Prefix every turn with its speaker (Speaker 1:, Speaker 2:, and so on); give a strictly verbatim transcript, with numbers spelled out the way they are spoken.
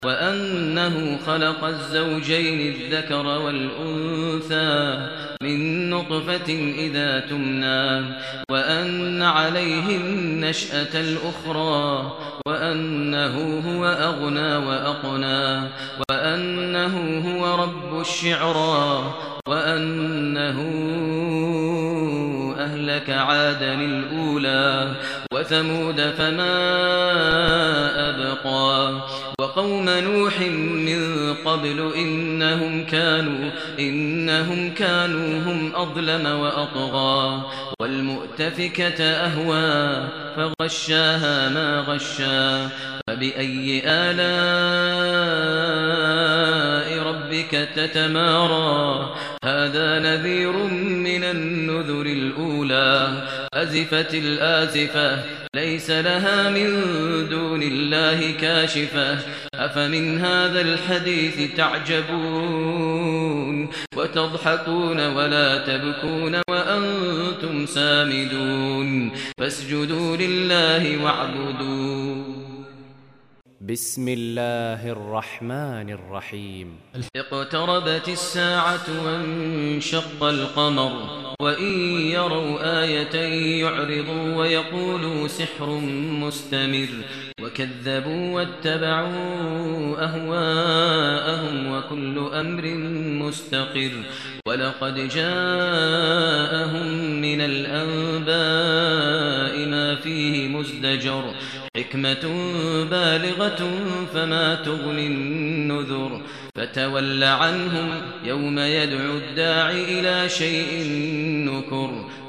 Speaker 1: وأنه خلق الزوجين الذكر والأنثى من نطفة إذا تمنى وأن عليه النشأة الأخرى وأنه هو أغنى وأقنى وأنه هو رب الشعرى وأنه أهلك عادا الأولى وثمود فما أبقى وقوم نوح من قبل إنهم كانوا إنهم كانوا هم أظلم وأطغى والمؤتفكة أهوى فغشاها ما غشا فبأي آلاء ربك تتمارى هذا نذير من النذر الأولى أزفت الآزفة ليس لها من دون الله كاشفة أفمن هذا الحديث تعجبون وتضحكون ولا تبكون وأنتم سامدون فاسجدوا لله واعبدوا
Speaker 2: بسم الله الرحمن الرحيم
Speaker 1: اقتربت الساعة وانشق القمر وإن يروا آية يعرضوا ويقولوا سحر مستمر وكذبوا واتبعوا أهواءهم وكل أمر مستقر ولقد جاءهم من الأنباء ما فيه مزدجر حكمة بالغة فما تغني النذر فتول عنهم يوم يدعو الداعي إلى شيء نكر